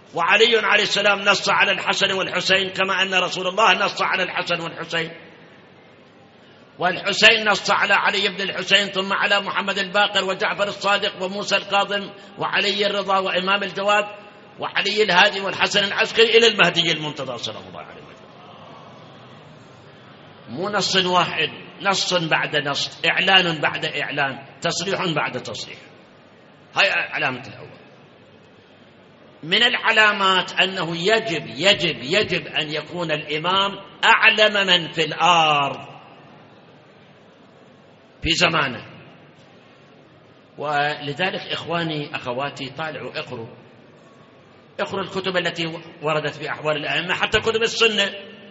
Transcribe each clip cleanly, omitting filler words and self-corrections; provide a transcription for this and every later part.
وعلي عليه السلام نص على الحسن والحسين كما أن رسول الله نص على الحسن والحسين، والحسين نص على علي بن الحسين، ثم على محمد الباقر وجعفر الصادق وموسى الكاظم وعلي الرضا وإمام الجواد وعلي الهادي والحسن العسكري إلى المهدي المنتظر صلى الله عليه وسلم. مو نص واحد، نص بعد نص، إعلان بعد إعلان، تصريح بعد تصريح. هاي علامة الأول. من العلامات أنه يجب أن يكون الإمام أعلم من في الأرض في زمانه. ولذلك إخواني أخواتي طالعوا اقروا الكتب التي وردت في أحوال الأئمة، حتى كتب السنة.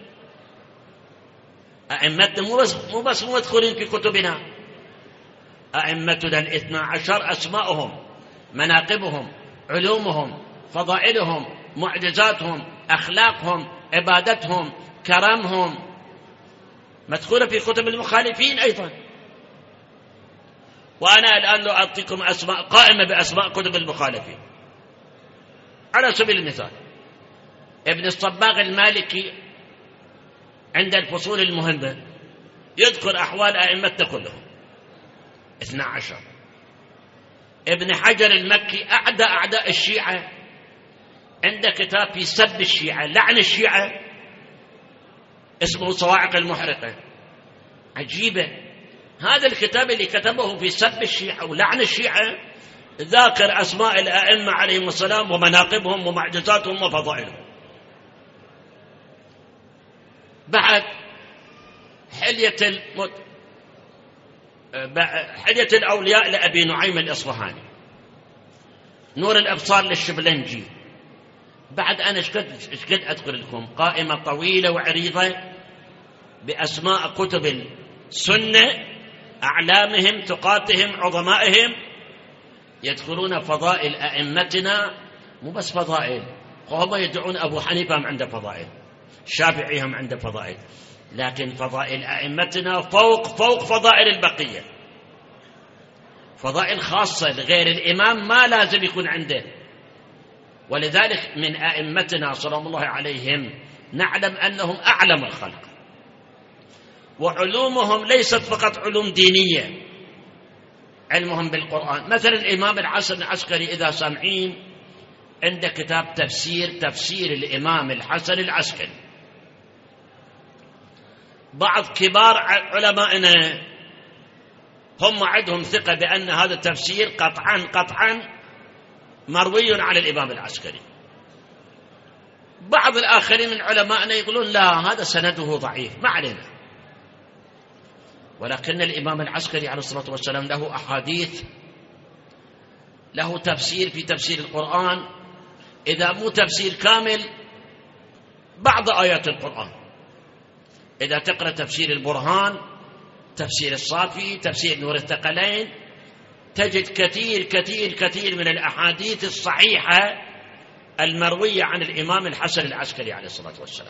أئمتنا مو بس مدخولين في كتبنا، أئمتنا 12 أسماؤهم، مناقبهم، علومهم، فضائلهم، معجزاتهم، أخلاقهم، عبادتهم، كرمهم، مدخولة في كتب المخالفين أيضا. وأنا الآن لو أعطيكم أسماء قائمة بأسماء كتب المخالفين على سبيل المثال، ابن الصباغ المالكي عند الفصول المهمة يذكر أحوال أئمتنا كلهم 12. ابن حجر المكي أعداء الشيعة عنده كتاب في سب الشيعة، لعن الشيعة، اسمه صواعق المحرقة. عجيبة، هذا الكتاب اللي كتبه في سب الشيعة ولعن الشيعة ذاكر أسماء الأئمة عليهم السلام ومناقبهم ومعجزاتهم وفضائلهم. بعد حلية الأولياء لأبي نعيم الإصفهاني، نور الأبصار للشبلنجي. بعد أنا إيش قد أذكر لكم قائمة طويلة وعريضة بأسماء كتب السنة، أعلامهم، تقاتهم، عظمائهم، يذكرون فضائل أئمتنا. مو بس فضائل، هم يدعون أبو حنيفة هم عنده فضائل، الشافعي هم عنده فضائل، لكن فضائل أئمتنا فوق فضائل البقية، فضائل خاصة لغير الإمام ما لازم يكون عنده. ولذلك من أئمتنا صلى الله عليهم نعلم أنهم أعلم الخلق، وعلومهم ليست فقط علوم دينية، علمهم بالقرآن. مثلا الإمام الحسن العسكري إذا سامعين عنده كتاب تفسير الإمام الحسن العسكري. بعض كبار علمائنا هم عندهم ثقة بأن هذا التفسير قطعا مروي عن الإمام العسكري. بعض الآخرين من علمائنا يقولون لا، هذا سنده ضعيف، ما علينا. ولكن الإمام العسكري عليه الصلاة والسلام له أحاديث، له تفسير في تفسير القرآن، إذا مو تفسير كامل بعض آيات القرآن. إذا تقرأ تفسير البرهان، تفسير الصافي، تفسير نور الثقلين، تجد كثير من الأحاديث الصحيحة المروية عن الإمام الحسن العسكري عليه الصلاة والسلام.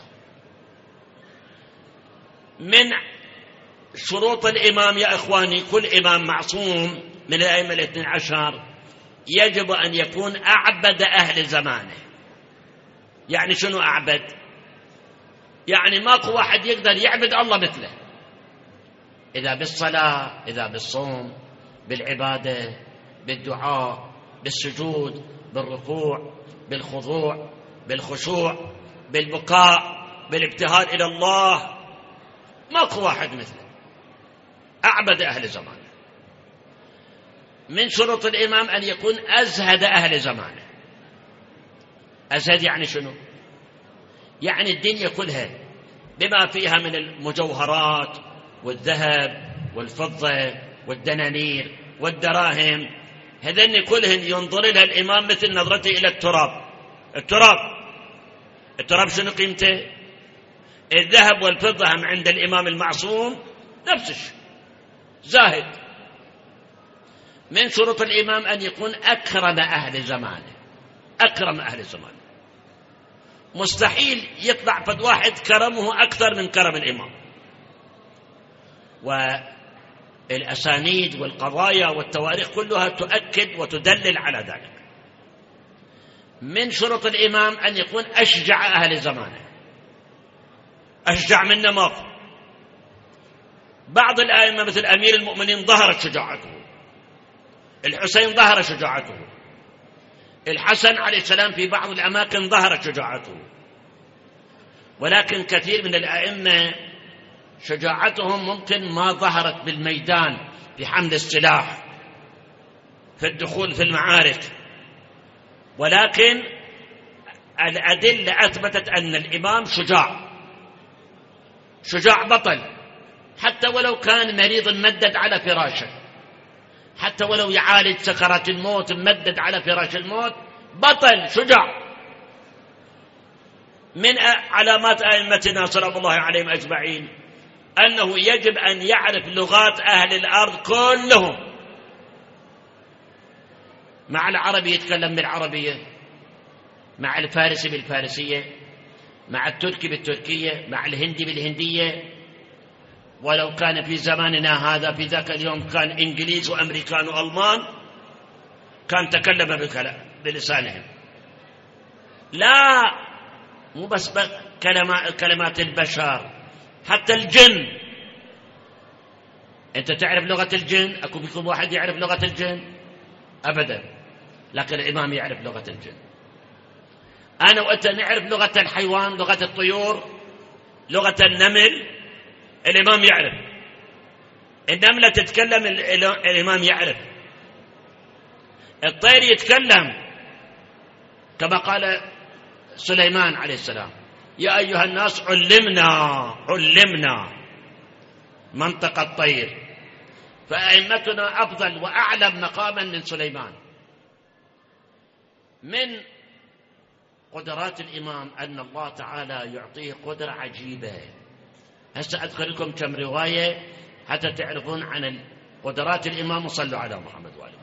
من شروط الإمام يا إخواني، كل إمام معصوم من الأئمة 12 يجب أن يكون أعبد أهل زمانه. يعني شنو أعبد؟ يعني ماكو واحد يقدر يعبد الله مثله، إذا بالصلاة، إذا بالصوم، بالعبادة، بالدعاء، بالسجود، بالركوع، بالخضوع، بالخشوع، بالبكاء، بالابتهال إلى الله، ماكو واحد مثله، أعبد أهل زمانه. من شروط الإمام أن يكون أزهد أهل زمانه. أزهد يعني شنو؟ يعني الدنيا كلها بما فيها من المجوهرات والذهب والفضة والدنانير والدراهم، هذين كلهن ينظر لها الإمام مثل نظرته إلى التراب. التراب شنو قيمته؟ الذهب والفضة هم عند الإمام المعصوم نفس الشيء، زاهد. من شروط الإمام أن يكون أكرم أهل زمانه. مستحيل يطلع فد واحد كرمه أكثر من كرم الإمام. والأسانيد والقضايا والتواريخ كلها تؤكد وتدلل على ذلك. من شروط الإمام أن يكون أشجع أهل زمانه، أشجع منه ما في. بعض الأئمة مثل أمير المؤمنين ظهرت شجاعته، الحسين ظهر شجاعته، الحسن عليه السلام في بعض الأماكن ظهرت شجاعته، ولكن كثير من الأئمة شجاعتهم ممكن ما ظهرت بالميدان في حمل السلاح في الدخول في المعارك، ولكن الأدلة أثبتت أن الإمام شجاع بطل، حتى ولو كان مريض ممدد على فراشه، حتى ولو يعالج سكرات الموت ممدد على فراش الموت، بطل شجاع. من علامات أئمتنا صلى الله عليهم أجمعين أنه يجب أن يعرف لغات أهل الأرض كلهم. مع العربي يتكلم بالعربية، مع الفارسي بالفارسية، مع التركي بالتركية، مع الهندي بالهندية، ولو كان في زماننا هذا في ذاك اليوم كان إنجليز وأمريكان وألمان كان تكلم بلسانهم. لا مو بس كلمات البشر، حتى الجن. أنت تعرف لغة الجن؟ أكو بيكون واحد يعرف لغة الجن؟ أبدا، لكن الإمام يعرف لغة الجن. أنا وأنت نعرف لغة الحيوان، لغة الطيور، لغة النمل، الإمام يعرف. النملة تتكلم، الإمام يعرف. الطير يتكلم، كما قال سليمان عليه السلام: يا أيها الناس علمنا منطق الطير. فأئمتنا أفضل وأعلم مقاما من سليمان. من قدرات الإمام أن الله تعالى يعطيه قدرة عجيبة. هسه أذكر لكم كم رواية حتى تعرفون عن قدرات الإمام، وصلوا على محمد وآله.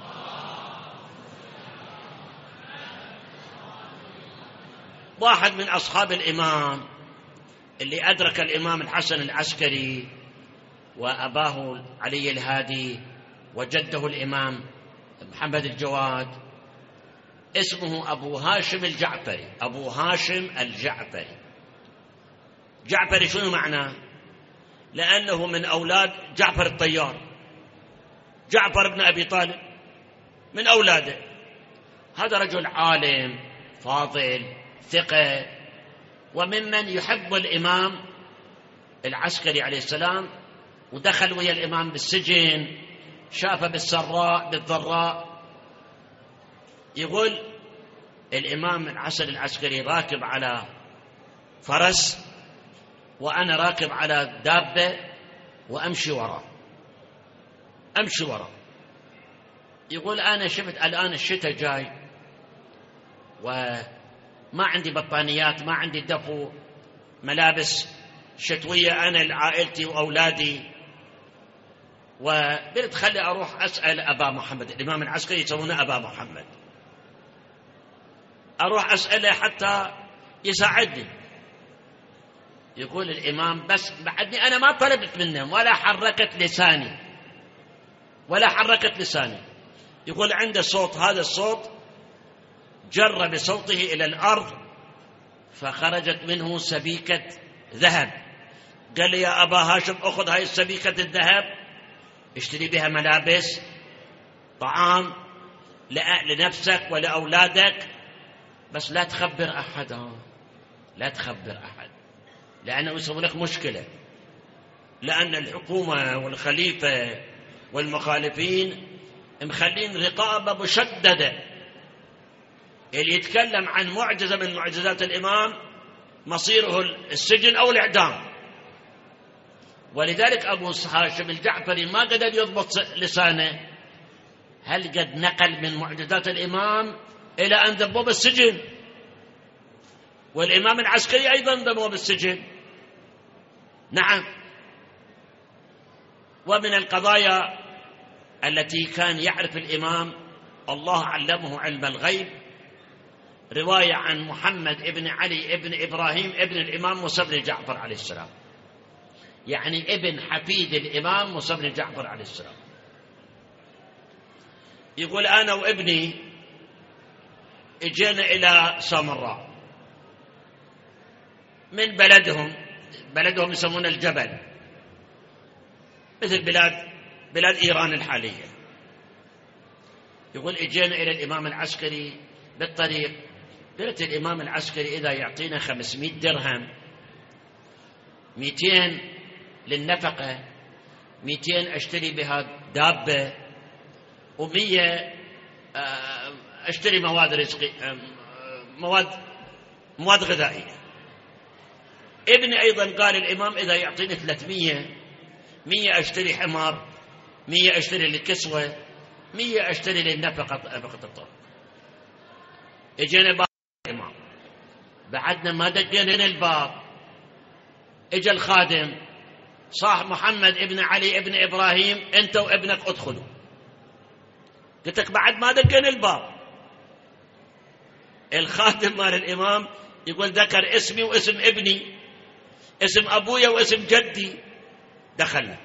واحد من أصحاب الإمام اللي أدرك الإمام الحسن العسكري وأباه علي الهادي وجده الإمام محمد الجواد، اسمه أبو هاشم الجعفري. أبو هاشم الجعفري. جعفري شنو معناه؟ لأنه من أولاد جعفر الطيار، جعفر بن أبي طالب من أولاده. هذا رجل عالم فاضل ثقة، وممن يحب الإمام العسكري عليه السلام، ودخل ويا الإمام بالسجن، شافه بالسراء بالضراء. يقول الإمام الحسن العسكري راكب على فرس وأنا راكب على دابة وأمشي وراه. يقول أنا شفت الآن الشتاء جاي وما عندي بطانيات، ما عندي دفو، ملابس شتوية أنا لعائلتي وأولادي، وقلت خلي أروح أسأل أبا محمد. الإمام العسكري يسمونه أبا محمد، أروح أسأله حتى يساعدني. يقول الإمام بس بعدني أنا ما طلبت منهم ولا حركت لساني. يقول عنده صوت، هذا الصوت جر بصوته إلى الأرض فخرجت منه سبيكة ذهب. قال لي يا أبا هاشم أخذ هاي السبيكة الذهب، اشتري بها ملابس، طعام لنفسك ولأولادك، بس لا تخبر أحد، لأنه يسوي لك مشكلة. لأن الحكومة والخليفة والمخالفين مخلين رقابة مشددة. اللي يتكلم عن معجزة من معجزات الإمام مصيره السجن أو الإعدام. ولذلك أبو هاشم الجعفري ما قدر يضبط لسانه. هل قد نقل من معجزات الإمام إلى أن ذبوه بالسجن، والإمام العسكري أيضا ذبوه بالسجن. نعم. ومن القضايا التي كان يعرف الإمام، الله علمه علم الغيب. رواية عن محمد ابن علي ابن إبراهيم ابن الإمام موسى بن جعفر عليه السلام، يعني ابن حفيد الإمام موسى بن جعفر عليه السلام. يقول أنا وابني اجينا إلى سامراء من بلدهم يسمون الجبل، مثل بلاد إيران الحالية. يقول اجينا إلى الإمام العسكري بالطريق، قلت الإمام العسكري إذا يعطينا 500 درهم، 200 للنفقة، 200 أشتري بها دابة، و100 أشتري مواد رزقي، مواد غذائية. ابني أيضا قال الإمام إذا يعطيني 300، 100 أشتري حمار، 100 أشتري للكسوة، 100 أشتري للنفقة الطرق. اجينا باب الإمام، بعدنا ما دقينا الباب، اجى الخادم، صاح محمد ابن علي ابن إبراهيم، أنت وابنك ادخلوا. قلت لك بعد ما دقينا الباب. الخادم مال الإمام يقول ذكر اسمي واسم ابني، اسم أبويا واسم جدي. دخلنا،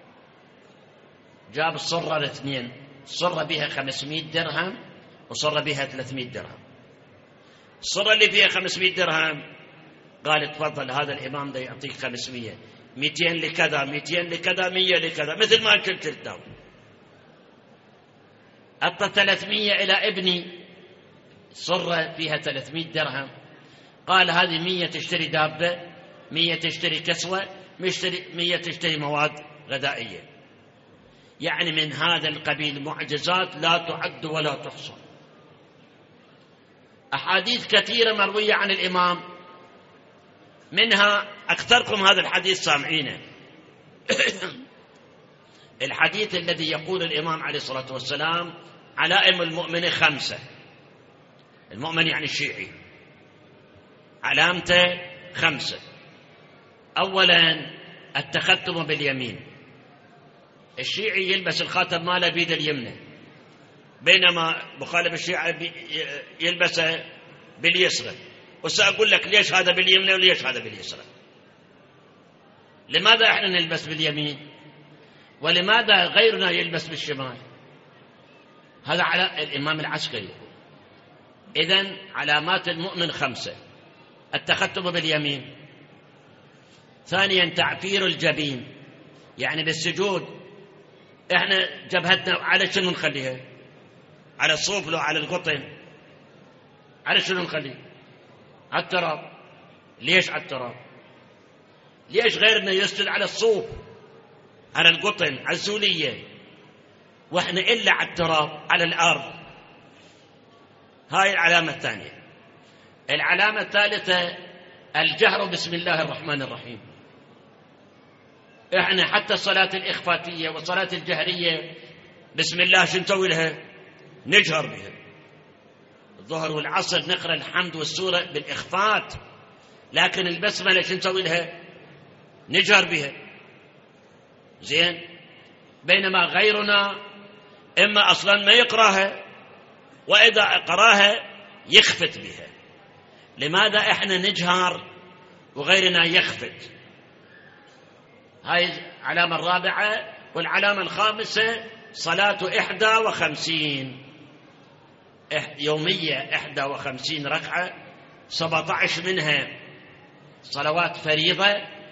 جاب الصرة الاثنين، صرة بها 500 درهم وصرة بها 300 درهم. الصرة اللي فيها 500 درهم قال تفضل هذا الإمام ده يعطيك 500، 200 لكذا، 200 لكذا، 100 لكذا، مثل ما كنت الدور. أعطى 300 إلى ابني، صرة فيها 300 درهم، قال هذه 100 تشتري دابة، 100 تشتري كسوة، 100 تشتري مواد غذائية. يعني من هذا القبيل معجزات لا تعد ولا تحصى. أحاديث كثيرة مروية عن الإمام، منها أكثركم هذا الحديث سامعينه. الحديث الذي يقول الإمام عليه الصلاة والسلام علائم المؤمن 5. المؤمن يعني الشيعي علامته 5. أولا التختم باليمين، الشيعي يلبس الخاتم ماله بيد اليمنى، بينما مخالف الشيعة يلبسه باليسرى. وسأقول لك ليش هذا باليمنى وليش هذا باليسرى. لماذا احنا نلبس باليمين ولماذا غيرنا يلبس بالشمال؟ هذا على الإمام العسكري. إذن علامات المؤمن 5: التختم باليمين. ثانيا تعفير الجبين، يعني بالسجود احنا جبهتنا على شنو نخليها؟ على الصوف لو على القطن؟ على شنو نخليه؟ على التراب. ليش على التراب؟ ليش غيرنا يسجد على الصوف، على القطن، على الزولية، واحنا إلا على التراب، على الأرض؟ هاي العلامة الثانية. العلامة الثالثة الجهر بسم الله الرحمن الرحيم. احنا حتى الصلاة الإخفاتية والصلاة الجهرية بسم الله شو نسوي لها؟ نجهر بها. الظهر والعصر نقرأ الحمد والسورة بالإخفات، لكن البسملة شو نسوي لها؟ نجهر بها. زين، بينما غيرنا إما أصلا ما يقرأها، وإذا قراها يخفت بها. لماذا إحنا نجهر وغيرنا يخفت؟ هاي العلامة الرابعة. والعلامة الخامسة صلاة 51 يومية، 51 ركعة، 17 منها صلوات فريضة،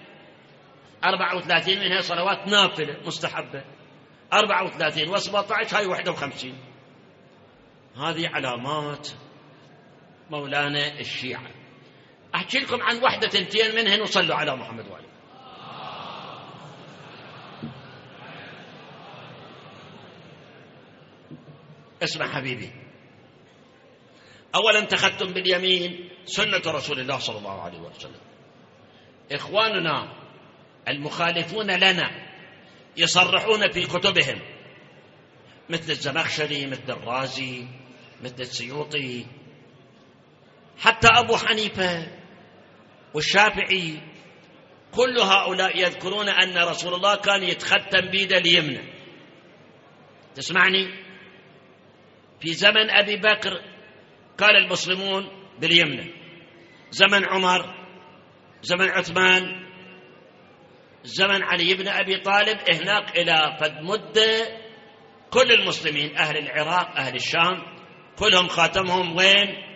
34 منها صلوات نافلة مستحبة، 34 و17 هاي 51. هذه علامات مولانا الشيعة. أحكي لكم عن واحدة تنتين منهن وصلوا على محمد وعلي. اسمع حبيبي، أولا تختم باليمين سنة رسول الله صلى الله عليه وسلم. إخواننا المخالفون لنا يصرحون في كتبهم، مثل الزمخشري، مثل الرازي، مثل السيوطي، حتى أبو حنيفة والشافعي، كل هؤلاء يذكرون أن رسول الله كان يتختم بيد اليمنى. تسمعني؟ في زمن أبي بكر كان المسلمون باليمنى، زمن عمر، زمن عثمان، زمن علي بن أبي طالب، هناك إلى قد مدة كل المسلمين، أهل العراق، أهل الشام، كلهم خاتمهم وين؟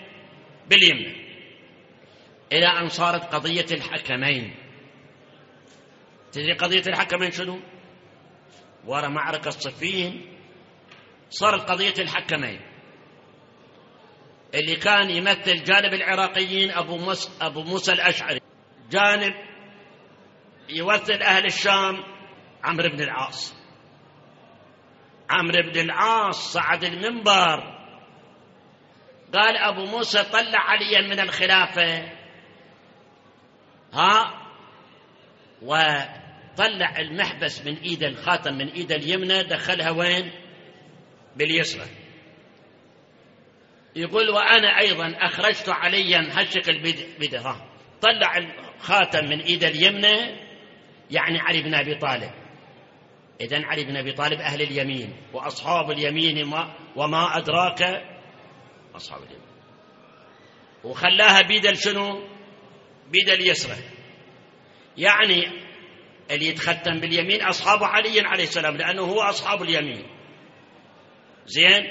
باليمنى، إلى أن صارت قضية الحكمين. تدري قضية الحكمين شنو؟ ورا معركة صفين صارت قضية الحكمين، اللي كان يمثل جانب العراقيين أبو موسى الأشعري، جانب يمثل أهل الشام عمرو بن العاص. عمرو بن العاص صعد المنبر قال أبو موسى طلع عليا من الخلافة، وطلع المحبس من إيد الخاتم من إيد اليمنى، دخلها وين؟ باليسرى. يقول وأنا أيضا أخرجت عليا هالشكل بده، طلع الخاتم من إيد اليمنى، يعني علي بن أبي طالب. إذن علي بن أبي طالب أهل اليمين، وأصحاب اليمين وما أدراك أصحاب اليمين، وخلاها بيد شنو؟ بيد اليسرى. يعني اللي يتختم باليمين أصحاب علي عليه السلام، لأنه هو أصحاب اليمين. زين،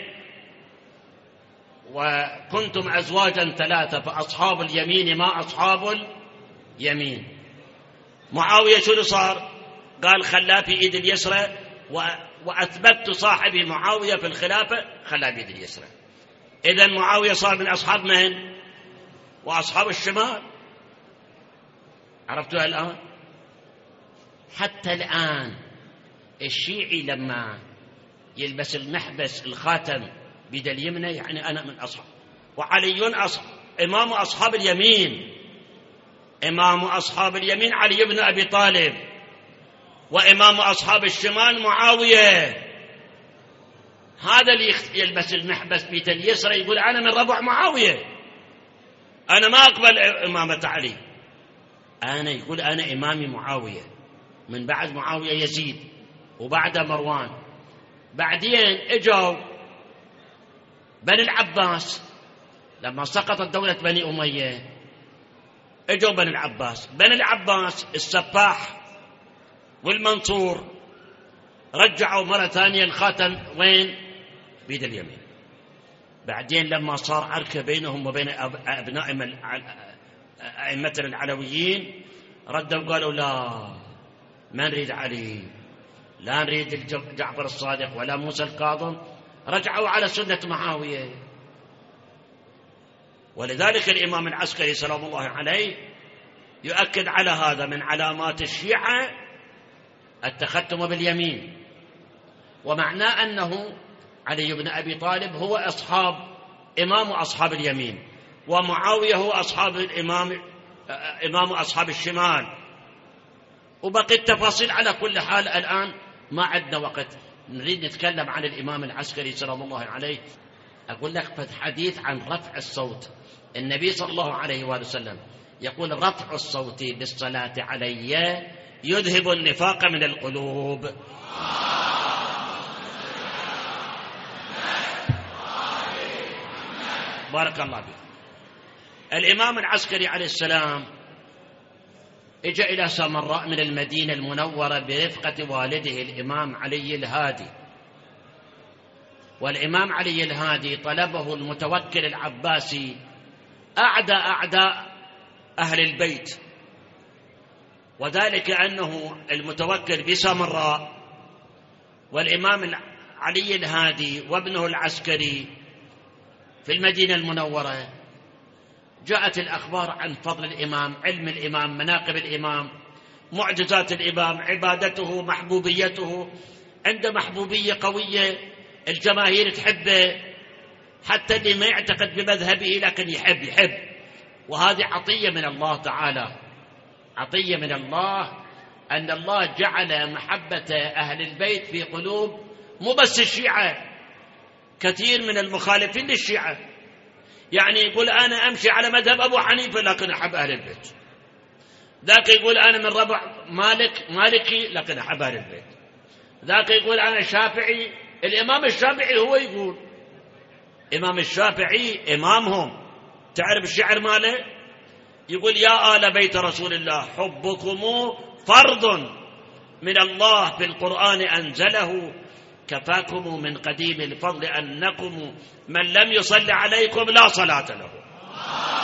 وكنتم أزواجا ثلاثة فأصحاب اليمين ما أصحاب اليمين. معاوية شنو صار؟ قال خلاه في إيد اليسرى، وأثبت صاحبي معاوية في الخلافة خلاه بيد اليسرى. إذن معاوية صار من أصحاب من؟ وأصحاب الشمال. عرفتوها الآن؟ حتى الآن الشيعي لما يلبس المحبس الخاتم بيد اليمنى يعني أنا من أصحاب، وعلي إمام أصحاب اليمين، إمام أصحاب اليمين علي بن أبي طالب، وإمام أصحاب الشمال معاوية. هذا اللي يلبس المحبس بيد اليسرى يقول أنا من ربع معاوية، أنا ما أقبل إمامة علي، أنا يقول أنا إمامي معاوية، من بعد معاوية يزيد، وبعد مروان، بعدين اجوا بني العباس لما سقطت دولة بني أمية، اجوا بني العباس السفاح والمنصور رجعوا مرة ثانية الخاتم وين؟ بيد اليمين. بعدين لما صار عركة بينهم وبين أبناء أئمتنا العلويين ردوا قالوا لا، ما نريد علي، لا نريد جعفر الصادق ولا موسى الكاظم، رجعوا على سنة معاوية. ولذلك الإمام العسكري سلام الله عليه يؤكد على هذا، من علامات الشيعة التختم باليمين، ومعناه أنه علي بن أبي طالب هو إمام أصحاب اليمين، ومعاوية هو إمام أصحاب الشمال. وبقي التفاصيل. على كل حال الآن ما عندنا وقت نريد نتكلم عن الإمام العسكري سلام الله عليه. أقول لك حديث عن رفع الصوت. النبي صلى الله عليه وآله وسلم يقول رفع الصوت بالصلاة علي يذهب النفاق من القلوب. بارك الله فيك. الإمام العسكري عليه السلام اجى إلى سامراء من المدينة المنورة برفقة والده الإمام علي الهادي، والإمام علي الهادي طلبه المتوكل العباسي أعداء أهل البيت، وذلك أنه المتوكل بسامراء والإمام علي الهادي وابنه العسكري في المدينة المنورة. جاءت الأخبار عن فضل الإمام، علم الإمام، مناقب الإمام، معجزات الإمام، عبادته، محبوبيته. عنده محبوبية قوية، الجماهير تحبه، حتى اللي ما يعتقد بمذهبه لكن يحب. وهذه عطية من الله تعالى، عطية من الله، أن الله جعل محبة أهل البيت في قلوب مو بس الشيعة، كثير من المخالفين للشيعة. يعني يقول أنا أمشي على مذهب أبو حنيفة لكن أحب أهل البيت، ذاك يقول أنا من ربع مالكي لكن أحب أهل البيت، ذاك يقول أنا شافعي. الإمام الشافعي هو يقول، إمام الشافعي إمامهم، تعرف الشعر ماله؟ يقول يا آل بيت رسول الله حبكم فرض من الله في القرآن أنزله، كفاكم من قديم الفضل أنكم من لم يصل عليكم لا صلاة له.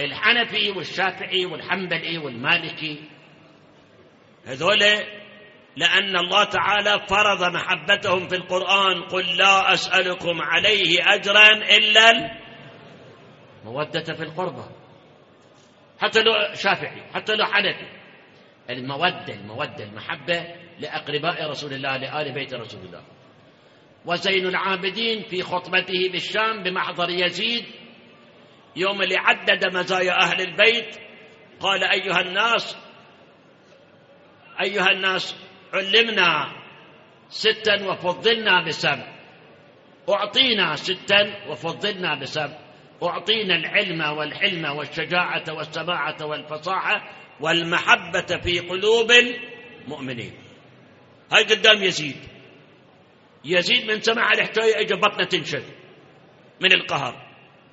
الحنفي والشافعي والحنبلي والمالكي هذول لأن الله تعالى فرض محبتهم في القرآن: قل لا أسألكم عليه أجرا إلا المودة في القربى. حتى لو شافعي، حتى لو حنفي، المودة المحبة لأقرباء رسول الله، لآل بيت رسول الله. وزين العابدين في خطبته بالشام بمحضر يزيد يوم اللي عدد مزايا أهل البيت قال: أيها الناس علمنا 6 وفضلنا ب7، أعطينا 6 وفضلنا ب7، أعطينا العلم والحلم والشجاعة والسماعة والفصاحة والمحبة في قلوب المؤمنين. هاي قدام يزيد من سمع الحكاية اجى بطنه تنشد من القهر.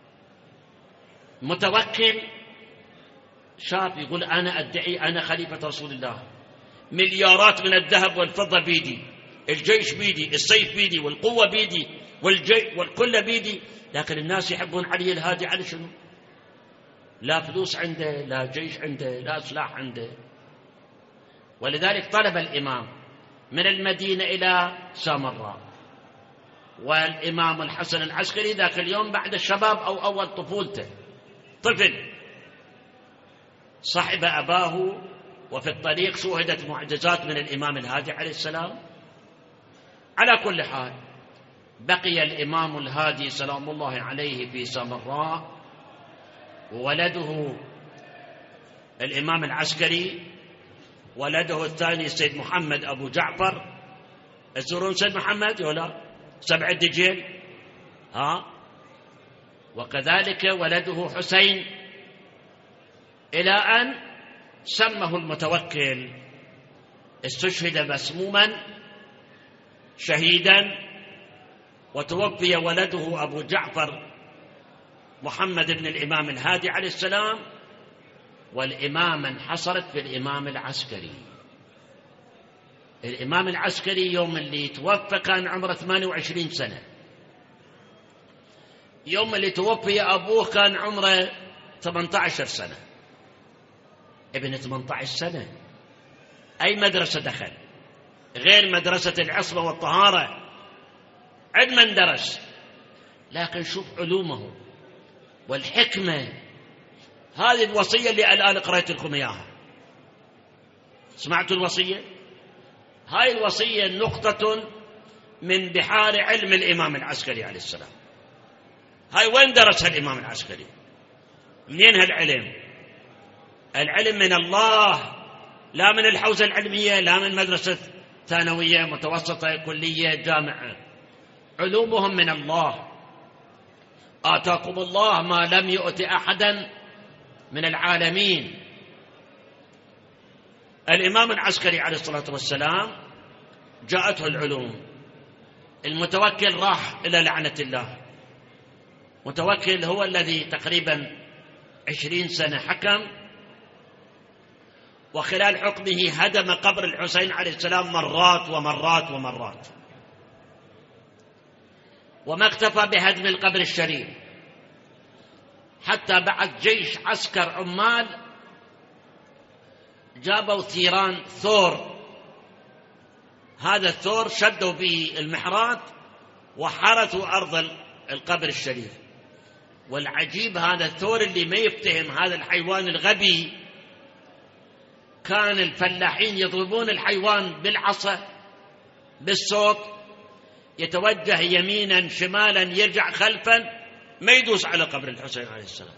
متوكل شاب يقول: أنا أدعي أنا خليفة رسول الله، مليارات من الذهب والفضة بيدي، الجيش بيدي، السيف بيدي، والقوة بيدي، والكل بيدي، لكن الناس يحبون علي الهادي على شنو؟ لا فلوس عنده، لا جيش عنده، لا سلاح عنده. ولذلك طلب الإمام من المدينة إلى سامراء، والإمام الحسن العسكري ذاك اليوم بعد الشباب أو أول طفولته، طفل، صحب أباه، وفي الطريق شوهدت معجزات من الإمام الهادي عليه السلام. على كل حال بقي الإمام الهادي سلام الله عليه في سامراء، وولده الإمام العسكري، ولده الثاني سيد محمد أبو جعفر. تزورون سيد محمد ولا 7 الدجيل؟ وكذلك ولده حسين، إلى أن سمه المتوكل، استشهد مسموما شهيدا، وتوفي ولده أبو جعفر محمد بن الإمام الهادي عليه السلام، والإمامة انحصرت في الإمام العسكري. الإمام العسكري يوم اللي توفى كان عمره 28 سنة، يوم اللي توفي أبوه كان عمره 18 سنة. ابن 18 سنة أي مدرسة دخل غير مدرسة العصمة والطهارة؟ علما درس، لكن شوف علومه والحكمة. هذه الوصية اللي الآن قرأت لكم إياها، سمعتوا الوصية؟ هاي الوصية نقطة من بحار علم الإمام العسكري عليه السلام. هاي وين درسها الإمام العسكري؟ منين هالعلم؟ العلم من الله، لا من الحوزة العلمية، لا من مدرسة ثانوية متوسطة كلية جامعة. علومهم من الله. آتاكم الله ما لم يؤت أحدا من العالمين. الإمام العسكري عليه الصلاة والسلام جاءته العلوم. المتوكل راح إلى لعنة الله. متوكل هو الذي تقريبا 20 سنة حكم، وخلال حكمه هدم قبر الحسين عليه السلام مرات ومرات ومرات، وما اكتفى بهدم القبر الشريف، حتى بعد جيش عسكر عمال جابوا ثيران ثور. هذا الثور شدوا به المحرات وحرثوا أرض القبر الشريف. والعجيب هذا الثور اللي ما يفتهم هذا الحيوان الغبي، كان الفلاحين يضربون الحيوان بالعصا بالصوت، يتوجه يمينا شمالا يرجع خلفا، ما يدوس على قبر الحسين عليه السلام.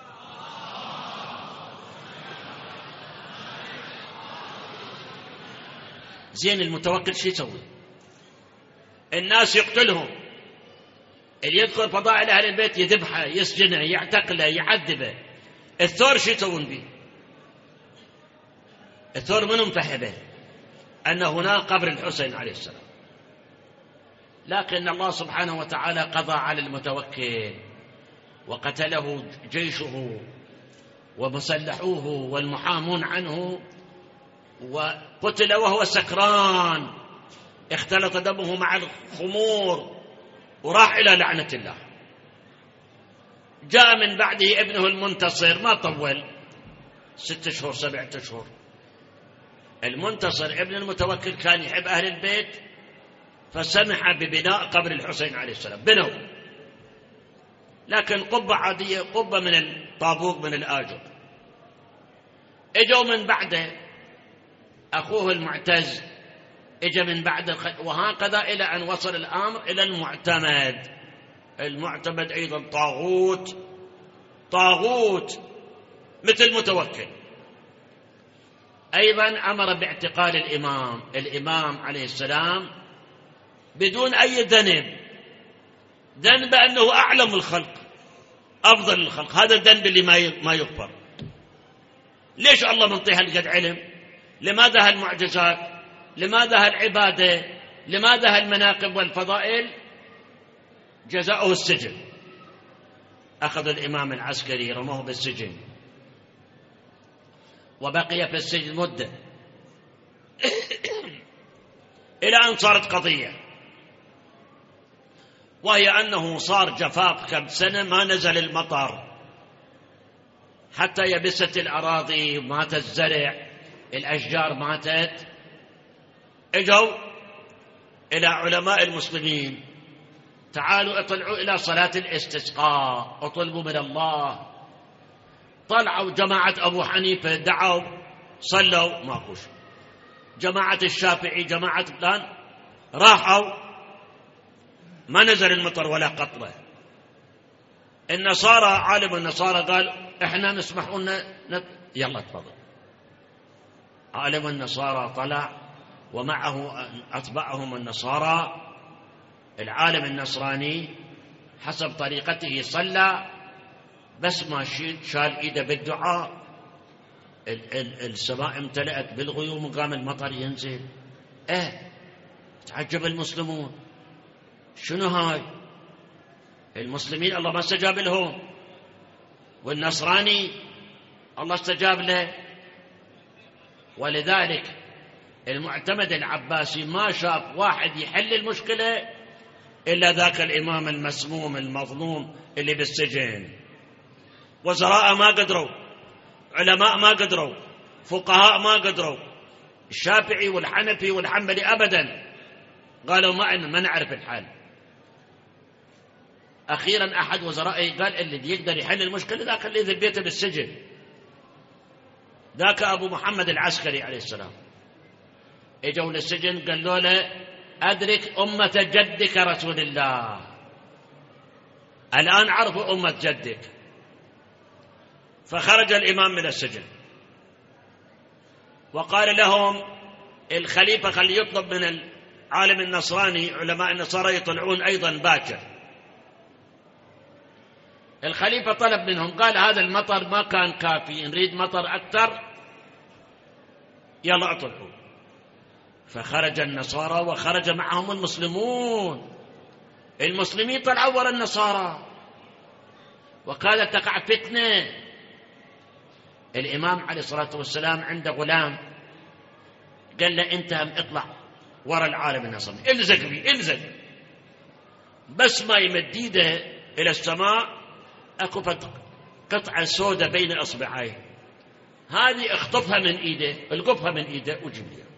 زين المتوكل شو يسوي؟ الناس يقتلهم، اللي يذكر فضائل أهل البيت يذبحه، يسجنه، يعتقله، يعذبه. الثور شو يسوون به؟ الثور منو مفهمه أن هناك قبر الحسين عليه السلام؟ لكن الله سبحانه وتعالى قضى على المتوكل وقتله جيشه ومسلحوه والمحامون عنه، وقتل وهو سكران، اختلط دمه مع الخمور، وراح إلى لعنة الله. جاء من بعده ابنه المنتصر، ما طول 6 شهور 7 أشهر. المنتصر ابن المتوكل كان يحب أهل البيت، فسمح ببناء قبر الحسين عليه السلام، بنوا، لكن قبة عادية، قبة من الطابوق من الآجر. اجوا من بعده أخوه المعتز، اجى من بعده، وهكذا إلى أن وصل الأمر إلى المعتمد. المعتمد أيضا طاغوت مثل متوكل. أيضا أمر باعتقال الإمام عليه السلام بدون أي ذنب أنه أعلم الخلق، أفضل الخلق، هذا الذنب اللي ما يغفر. ليش الله منطيها لقد علم؟ لماذا هالمعجزات؟ لماذا هالعبادة؟ لماذا هالمناقب والفضائل؟ جزاؤه السجن. أخذ الإمام العسكري رموه بالسجن، وبقي في السجن مدة إلى أن صارت قضية، وهي أنه صار جفاف كم سنة، ما نزل المطر، حتى يبست الأراضي، مات الزرع، الأشجار ماتت. اجوا إلى علماء المسلمين، تعالوا اطلعوا إلى صلاة الاستسقاء، اطلبوا من الله. طلعوا جماعة أبو حنيفة، دعوا صلوا، ماكوش. جماعة الشافعي، جماعة فلان، راحوا، ما نزل المطر ولا قطرة. النصارى، عالم النصارى قال احنا نسمح لنا يلا تفضل. عالم النصارى طلع ومعه أتبعهم النصارى. العالم النصراني حسب طريقته صلى، بس ما شال ايده بالدعاء، السماء امتلأت بالغيوم وقام المطر ينزل. تعجب المسلمون، شنو هاي؟ المسلمين الله ما استجاب لهم، والنصراني الله استجاب له. ولذلك المعتمد العباسي ما شاف واحد يحل المشكلة إلا ذاك الإمام المسموم المظلوم اللي بالسجن. وزراء ما قدروا، علماء ما قدروا، فقهاء ما قدروا، الشافعي والحنفي والحنبلي أبدا قالوا ما نعرف الحل. أخيرا أحد وزرائه قال اللي يقدر يحل المشكلة ذاك اللي ذبيته بالسجن، ذاك أبو محمد العسكري عليه السلام. اجوا للسجن قالوا له أدرك أمة جدك رسول الله، الآن عرفوا أمة جدك. فخرج الإمام من السجن وقال لهم الخليفة خلي يطلب من العالم النصراني، علماء النصارى يطلعون أيضا باكر. الخليفة طلب منهم، قال هذا المطر ما كان كافي، نريد مطر أكثر، يلا اطلعوا. فخرج النصارى وخرج معهم المسلمون. المسلمين طلعوا وراء النصارى وكانت تقع فتنة. الإمام عليه الصلاة والسلام عنده غلام، قال له أنت اطلع وراء العالم النصراني، الزق بي الزق. بس ما يمد ايده إلى السماء أكو قطعة سوداء بين إصبعيه، هذه اخطفها من ايده، القفها من ايده وجيب لي.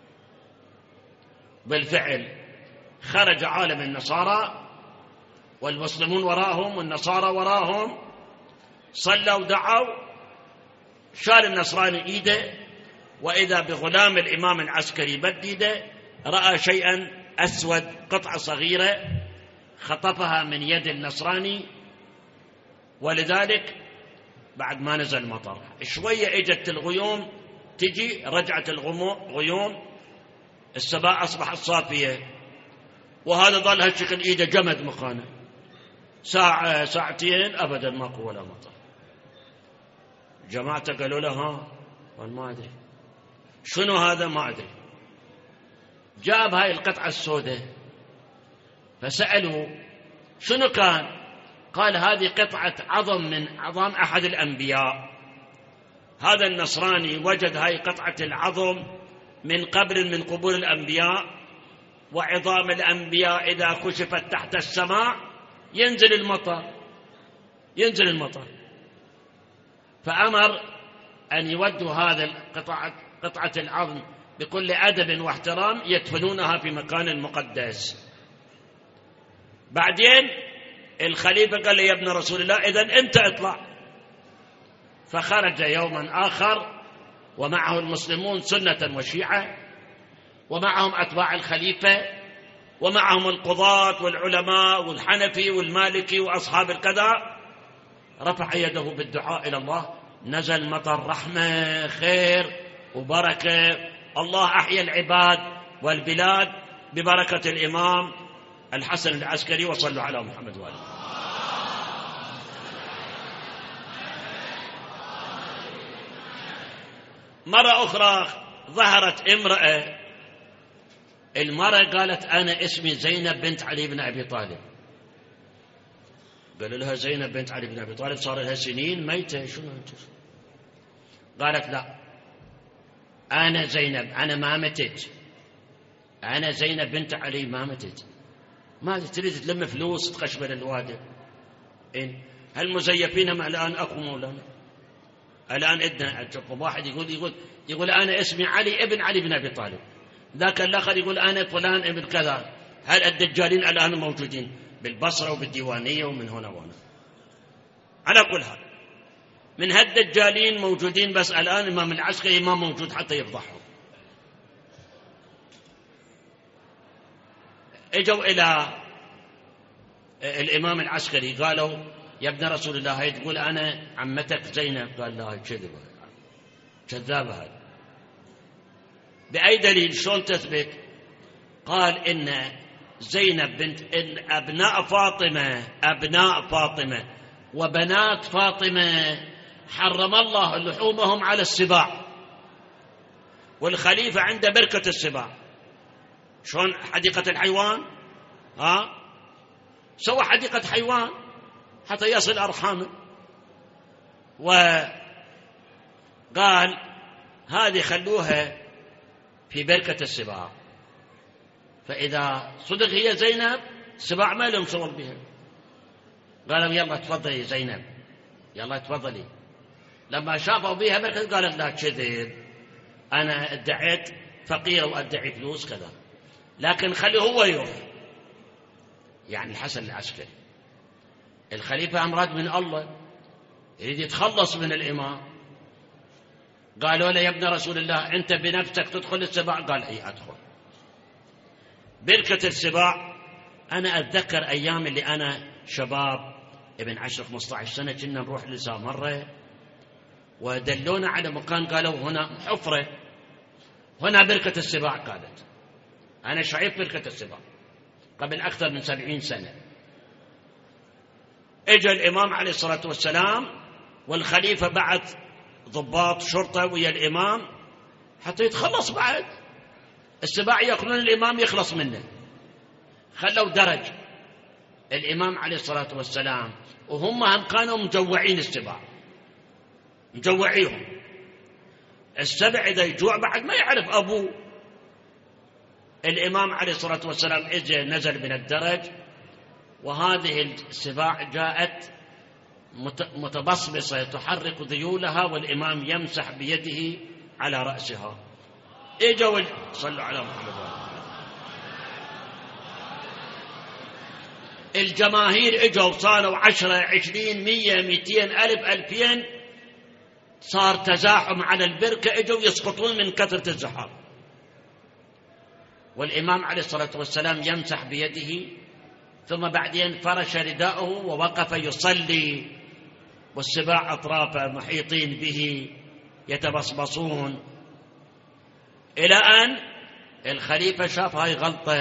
بالفعل خرج عالم النصارى والمسلمون وراهم والنصارى وراهم، صلوا دعوا، شال النصراني ايده، وإذا بغلام الإمام العسكري مد ايده، رأى شيئا أسود، قطعة صغيرة، خطفها من يد النصراني. ولذلك بعد ما نزل مطر شوية اجت الغيوم تجي، رجعت الغيوم، السماء أصبحت صافية، وهذا ظل هالشكل ايده جمد مكانه ساعة ساعتين أبدا ماكو ولا مطر. جماعته قالوا له ها، قال ما أدري شنو هذا، ما أدري. جاب هاي القطعة السوداء فسألوا شنو كان، قال هذه قطعة عظم من عظام أحد الأنبياء. هذا النصراني وجد هاي قطعة العظم من قبر من قبور الأنبياء، وعظام الأنبياء إذا كشفت تحت السماء ينزل المطر، ينزل المطر. فأمر أن يودوا هذا قطعة العظم بكل أدب واحترام يدفنونها في مكان مقدس. بعدين الخليفة قال له: يا ابن رسول الله، إذن أنت اطلع. فخرج يوما آخر ومعه المسلمون سنة وشيعة، ومعهم أتباع الخليفة، ومعهم القضاة والعلماء والحنفي والمالكي وأصحاب الكذا. رفع يده بالدعاء إلى الله، نزل مطر رحمة خير وبركة. الله أحيا العباد والبلاد ببركة الإمام الحسن العسكري. وصلوا على محمد وآله. مرة أخرى ظهرت امرأة، المرأة قالت: أنا اسمي زينب بنت علي بن أبي طالب. قالوا لها: زينب بنت علي بن أبي طالب صار لها سنين ميتة، شنو أنت؟ قالت: لا، أنا زينب، أنا ما متت، أنا زينب بنت علي ما متت. ما تريد تلم فلوس تقشبل الوادي؟ هل مزيفين ما الآن أكو مولانا؟ الآن عندنا واحد يقول أنا اسمي علي ابن علي بن أبي طالب، ذاك الآخر يقول أنا فلان ابن كذا. هل الدجالين الآن موجودين بالبصرة وبالديوانية ومن هنا وهنا؟ على كل حال، من هالدجالين موجودين، بس الآن الإمام العسكري ما موجود حتى يفضحهم. اجوا إلى الإمام العسكري قالوا: يا ابن رسول الله، هي تقول أنا عمتك زينب؟ قال: لا، كذبة، كذابة هذا. بأي دليل؟ شلون تثبت؟ قال: إن زينب بنت إن أبناء فاطمة وبنات فاطمة حرم الله لحومهم على السباع، والخليفة عنده بركة السباع. شلون حديقة الحيوان؟ سوى حديقة حيوان حتى يصل أرحامه. وقال: هذه خلوها في بركة السباع، فإذا صدق هي زينب السباع ما لهم شغل بها. قالوا: يلا تفضلي زينب، يلا تفضلي. لما شافوا بها بركة قالت: لا، كذب، أنا ادعيت فقير وأدعي فلوس كذا، لكن خليه هو يروح. يعني الحسن العسكري الخليفة أمراد من الله، يريد يتخلص من الإمام. قالوا له: يا ابن رسول الله، أنت بنفسك تدخل السباع؟ قال: إي أدخل. بركة السباع، أنا أتذكر أيام اللي أنا شباب ابن 10-15 سنة كنا نروح لسامرة، ودلونا على مكان قالوا هنا حفرة، هنا بركة السباع. قالت: أنا شايف بركة السباع قبل أكثر من 70 سنة. اجى الإمام عليه الصلاة والسلام والخليفة بعث ضباط شرطة ويا الإمام حتى يتخلص بعد السباع، يأكلون الإمام يخلص منه. خلوا درج الإمام عليه الصلاة والسلام، وهم هم كانوا مجوعين السباع، مجوعيهم. السبع إذا يجوع بعد ما يعرف أبوه. الإمام عليه الصلاة والسلام إجى نزل من الدرج، وهذه السباع جاءت متبصبصة تحرك ذيولها، والإمام يمسح بيده على رأسها. إجوا صلوا على محمد. الجماهير إجوا، صاروا 10 20 100 200 ألف 2000، صار تزاحم على البركة، إجوا يسقطون من كثرة الزحام. والإمام عليه الصلاة والسلام يمسح بيده، ثم بعدين فرش رداءه ووقف يصلي، والسباع أطرافه محيطين به يتبصبصون، إلى أن الخليفة شاف هاي غلطة،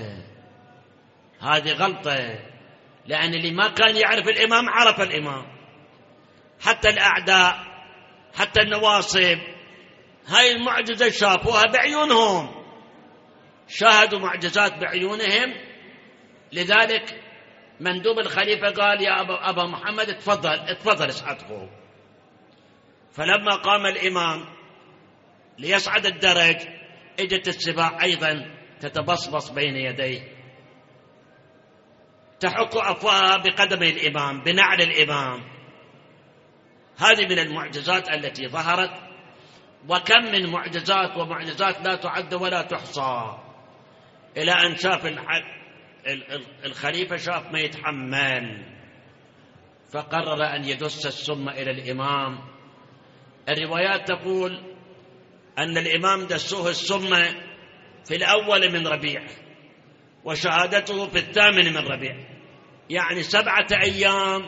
هذه غلطة، لأن اللي ما كان يعرف الإمام عرف الإمام، حتى الأعداء حتى النواصب، هاي المعجزة شافوها بعيونهم، شاهدوا معجزات بعيونهم. لذلك مندوب الخليفة قال: يا أبا محمد اتفضل اصعد فوق. فلما قام الإمام ليصعد الدرج، اجت السباع أيضا تتبصبص بين يديه. تحك أفواهها بقدم الإمام، بنعل الإمام. هذه من المعجزات التي ظهرت، وكم من معجزات ومعجزات لا تعد ولا تحصى، إلى أن شاف الخليفة شاف ما يتحمل، فقرر أن يدس السم إلى الإمام. الروايات تقول أن الإمام دسوه السم في الأول من ربيع، وشهادته في 8 من ربيع، يعني 7 أيام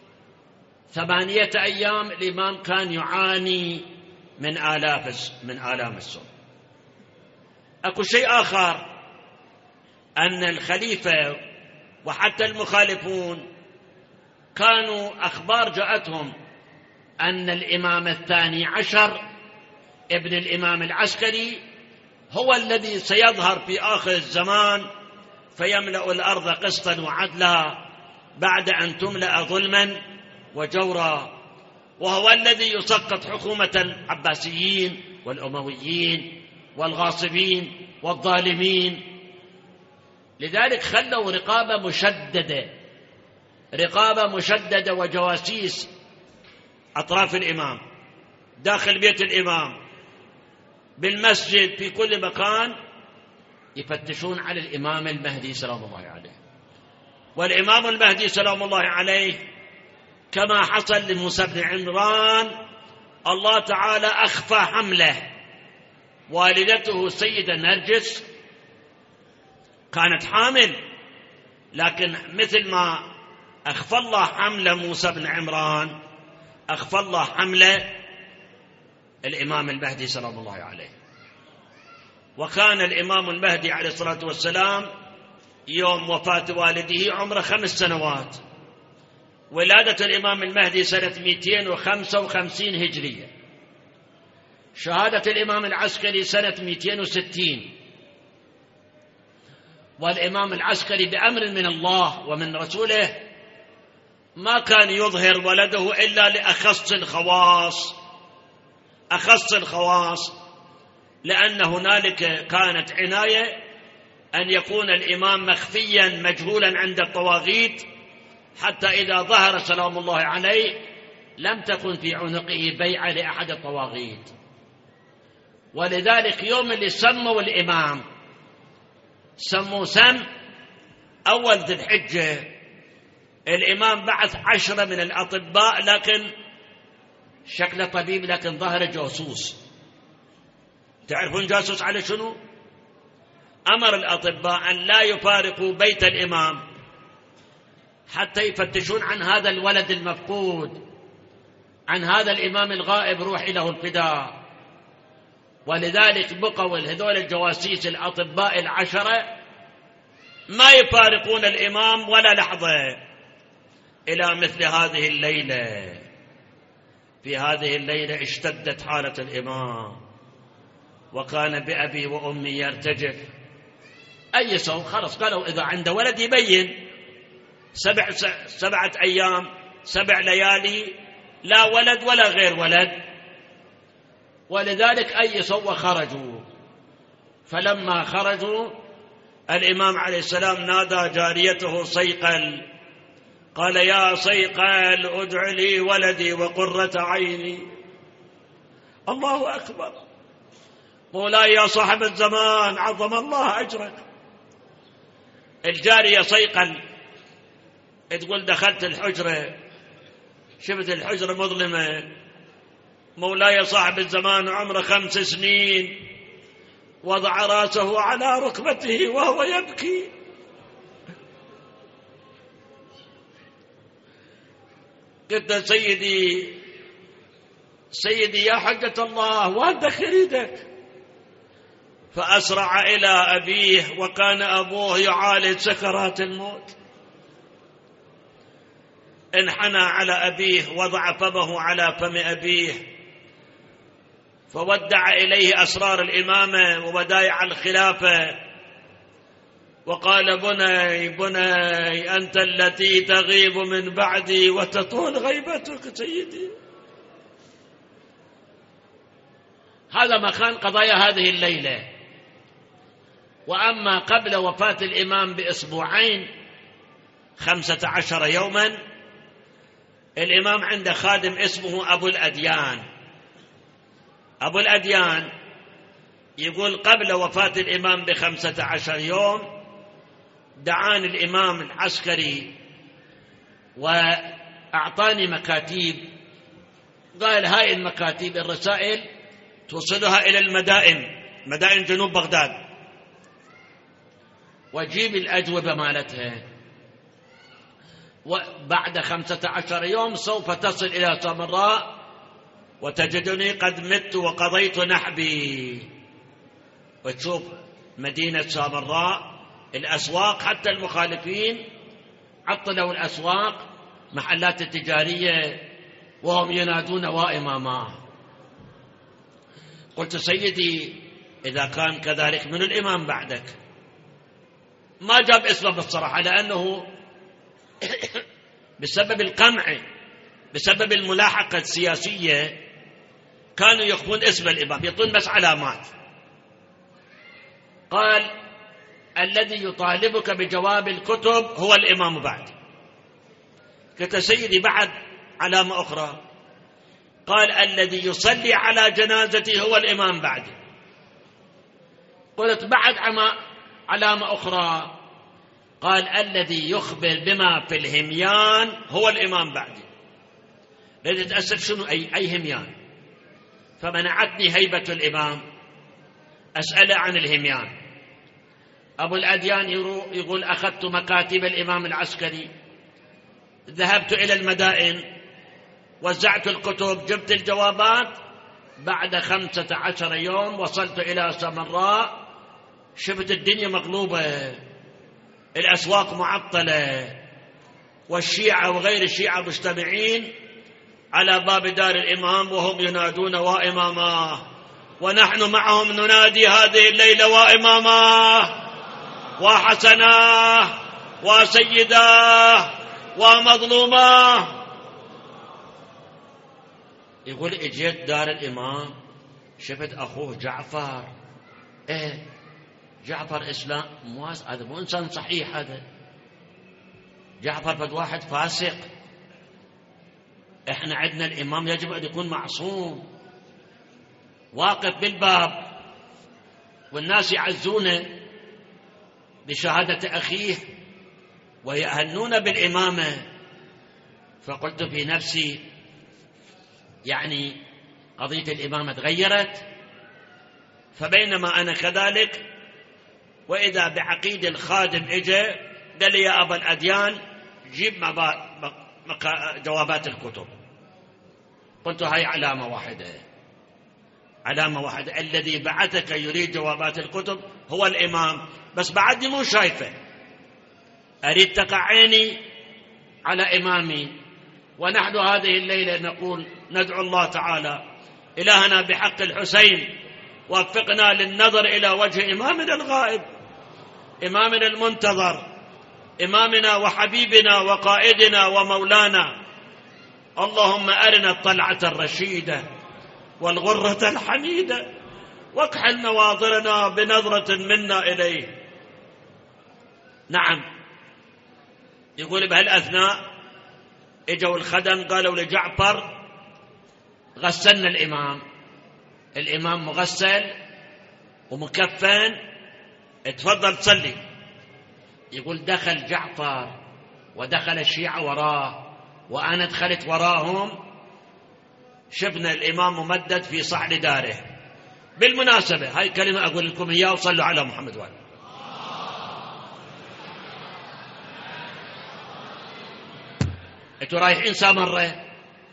8 أيام الإمام كان يعاني من آلام السم. أكو شيء آخر، أن الخليفة وحتى المخالفون كانوا أخبار جاءتهم أن الإمام 12 ابن الإمام العسكري هو الذي سيظهر في آخر الزمان فيملأ الأرض قسطا وعدلا بعد أن تملأ ظلما وجورا، وهو الذي يسقط حكومة العباسيين والأمويين والغاصبين والظالمين. لذلك خلوا رقابة مشددة وجواسيس أطراف الإمام، داخل بيت الإمام، بالمسجد، في كل مكان، يفتشون على الإمام المهدي سلام الله عليه. والإمام المهدي سلام الله عليه كما حصل لموسى بن عمران، الله تعالى أخفى حمله. والدته السيدة نرجس كانت حامل، لكن مثل ما أخفى الله حمل موسى بن عمران، أخفى الله حمل الإمام المهدي سلام الله عليه. وكان الإمام المهدي عليه الصلاة والسلام يوم وفاة والده عمره 5 سنوات، ولادة الإمام المهدي سنة 255 هجرية، شهادة الإمام العسكري سنة 260. والإمام العسكري بأمر من الله ومن رسوله ما كان يظهر ولده إلا لأخص الخواص، لأن هنالك كانت عناية أن يكون الإمام مخفيا مجهولا عند الطواغيت، حتى إذا ظهر سلام الله عليه لم تكن في عنقه بيعة لأحد الطواغيت. ولذلك يوم اللي سموا الإمام سموا سم أول ذي الحجة، الإمام بعث 10 من الأطباء، لكن شكله طبيب لكن ظهره جاسوس. تعرفون جاسوس على شنو؟ أمر الأطباء أن لا يفارقوا بيت الإمام حتى يفتشون عن هذا الولد المفقود، عن هذا الإمام الغائب روح له الفداء. ولذلك بقوا هذول الجواسيس الأطباء 10 ما يفارقون الإمام ولا لحظة، إلى مثل هذه الليلة. في هذه الليلة اشتدت حالة الإمام، وكان بأبي وأمي يرتجف. أيسوا خلص، قالوا إذا عنده ولد يبين. 7 أيام 7 ليالي لا ولد ولا غير ولد. ولذلك أيسوا وخرجوا. فلما خرجوا الإمام عليه السلام نادى جاريته صيقل، قال: يا صيقل ادع لي ولدي وقرة عيني. الله أكبر. مولاي يا صاحب الزمان عظم الله أجرك. الجارية صيقل تقول: دخلت الحجرة شفت الحجرة مظلمة، مولاي صاحب الزمان عمره 5 سنين وضع راسه على ركبته وهو يبكي. قلت: سيدي يا حجة الله وهدك يريدك. فأسرع إلى أبيه، وكان أبوه يعالج سكرات الموت. انحنى على أبيه، وضع فمه على فم أبيه، فودع إليه أسرار الإمامة وودائع الخلافة، وقال: بني أنت التي تغيب من بعدي وتطول غيبتك سيدي. هذا مكان قضايا هذه الليلة. وأما قبل وفاة الإمام ب2 أسبوع 15 يوما. الإمام عنده خادم اسمه أبو الأديان. أبو الأديان يقول قبل وفاة الإمام ب15 يوم دعاني الإمام العسكري وأعطاني مكاتيب، قال هاي المكاتيب الرسائل توصلها إلى مدائن جنوب بغداد، وجيب الأجوبة مالتها، وبعد 15 يوم سوف تصل إلى سامراء وتجدني قد مت وقضيت نحبي. وتشوف مدينة سامراء الأسواق، حتى المخالفين عطلوا الأسواق محلات التجارية وهم ينادون وإماما. قلت سيدي إذا كان كذلك من الإمام بعدك؟ ما جاب اسمه بالصراحة، لأنه بسبب القمع، بسبب الملاحقة السياسية كانوا يخفون اسم الإمام، يعطون بس علامات. قال الذي يطالبك بجواب الكتب هو الإمام بعد. قلت سيدي بعد علامة أخرى. قال الذي يصلي على جنازتي هو الإمام بعد. قلت بعد علامة أخرى. قال الذي يخبر بما في الهميان هو الإمام بعدي. بدأت أسأل شنو أي هميان؟ فمنعتني هيبة الإمام أسأل عن الهميان. أبو الأديان يقول أخذت مكاتب الإمام العسكري، ذهبت إلى المدائن، وزعت الكتب، جبت الجوابات. بعد 15 يوم وصلت إلى سامراء، شفت الدنيا مغلوبة، الأسواق معطلة، والشيعة وغير الشيعة مجتمعين على باب دار الإمام وهم ينادون وإماما، ونحن معهم ننادي هذه الليلة وإماما وحسنا وسيدا ومظلوما. يقول اجيت دار الإمام شفت أخوه جعفر. جعفر إسلام هذا مو إنسان صحيح، هذا جعفر بد واحد فاسق. إحنا عندنا الإمام يجب أن يكون معصوم واقف بالباب، والناس يعزونه بشهادة أخيه ويأهنون بالإمامة. فقلت في نفسي يعني قضية الإمامة تغيرت. فبينما أنا كذلك وإذا بعقيد الخادم إجا قال لي يا أبا الأديان جيب جوابات الكتب. قلت هاي علامة واحدة، الذي بعثك يريد جوابات الكتب هو الإمام، بس بعدني مو شايفه، أريد تقع عيني على إمامي. ونحن هذه الليلة نقول ندعو الله تعالى إلهنا بحق الحسين وفقنا للنظر إلى وجه إمامنا الغائب، إمامنا المنتظر، إمامنا وحبيبنا وقائدنا ومولانا. اللهم أرنا الطلعة الرشيدة والغرة الحميدة، واكحل نواظرنا بنظرة منا إليه. نعم. يقول بهالأثناء اجوا الخدم قالوا لجعفر غسلنا الإمام مغسل ومكفن، اتفضل تصلي. يقول دخل جعفر ودخل الشيعة وراه، وأنا دخلت وراهم، شفنا الإمام ممدد في صحن داره. بالمناسبة هاي كلمة أقول لكم إياها، وصلوا على محمد وآله. انتوا رايحين سامرة،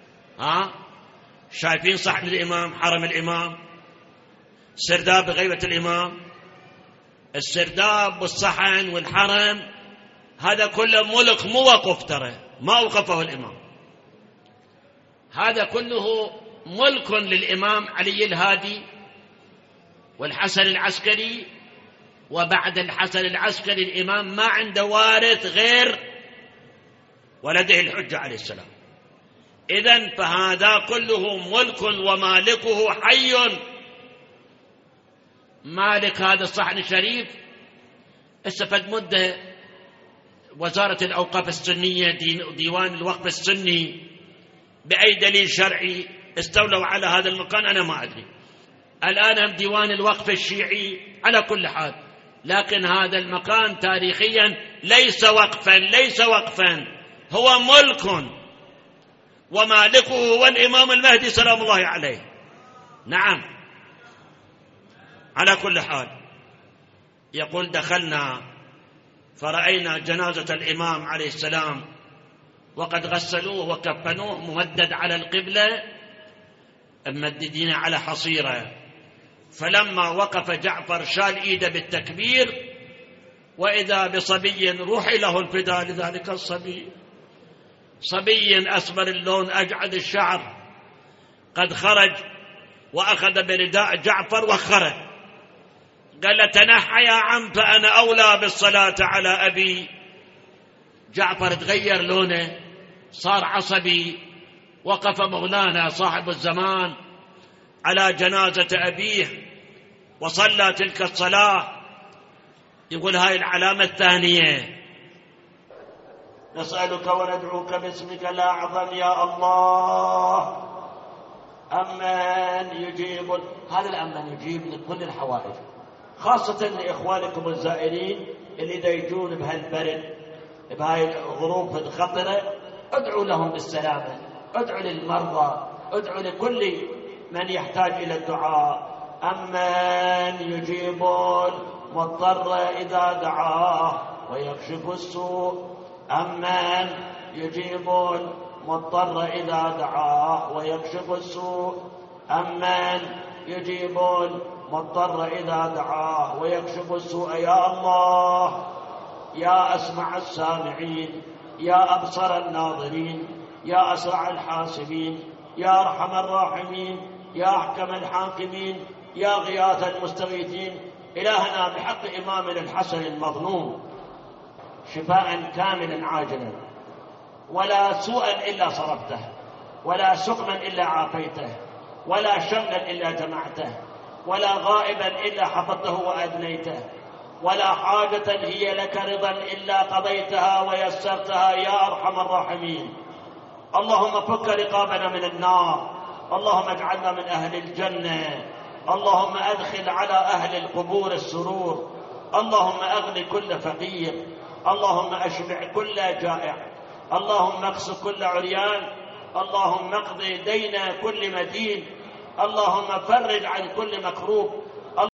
شايفين صحن الإمام، حرم الإمام، السرداب بغيبة الإمام، السرداب والصحن والحرم هذا كله ملك، مو وقف، ترى ما أوقفه الإمام، هذا كله ملك للإمام علي الهادي والحسن العسكري. وبعد الحسن العسكري الإمام ما عنده وارث غير ولده الحجة عليه السلام. إذن فهذا كله ملك ومالكه حي. مالك هذا الصحن الشريف استفد مدة وزارة الأوقاف السنية ديوان الوقف السني بأي دليل شرعي استولوا على هذا المكان أنا ما أدري. الآن ديوان الوقف الشيعي على كل حال، لكن هذا المكان تاريخيا ليس وقفا، هو ملك، ومالكه هو الإمام المهدي سلام الله عليه. نعم. على كل حال يقول دخلنا فرأينا جنازة الإمام عليه السلام وقد غسلوه وكفنوه ممدد على القبلة ممددين على حصيرة، فلما وقف جعفر شال إيده بالتكبير وإذا بصبي روحي له الفداء لذلك الصبي، صبي أسمر اللون أجعد الشعر، قد خرج وأخذ برداء جعفر وخرج، قال تنحى يا عم فأنا أولى بالصلاة على أبي. جعفر تغير لونه، صار عصبي. وقف مولانا صاحب الزمان على جنازة أبيه وصلى تلك الصلاة. يقول هاي العلامة الثانية: نسألك وندعوك باسمك الأعظم يا الله أمن يجيب. هذا الأمن يجيب لكل الحوائج، خاصة لإخوانكم الزائرين اللي دا يجون بهالبرد بهاي الظروف الخطرة، ادعوا لهم بالسلامة، ادعوا للمرضى، ادعوا لكل من يحتاج إلى الدعاء. أمن يجيب المضطر إذا دعاه ويكشف السوء. أمن يجيب المضطر إذا دعاه ويكشف السوء. أمن يجيب المضطر إذا دعاه ويكشف السوء. يا الله يا أسمع السامعين، يا أبصر الناظرين، يا أسرع الحاسبين، يا أرحم الراحمين، يا أحكم الحاكمين، يا غياث المستغيثين. إلهنا بحق إمامنا الحسن المظلوم شفاء كاملا عاجلا، ولا سوءا إلا صرفته، ولا سقما إلا عافيته، ولا شملا إلا جمعته، ولا غائبا إلا حفظته وأدنيته، ولا حاجة هي لك رضا إلا قضيتها ويسرتها يا أرحم الراحمين. اللهم فك رقابنا من النار، اللهم اجعلنا من أهل الجنة، اللهم أدخل على أهل القبور السرور، اللهم أغني كل فقير، اللهم أشبع كل جائع، اللهم اقص كل عريان، اللهم اقضي دين كل مدين، اللهم فرج عن كل مكروب،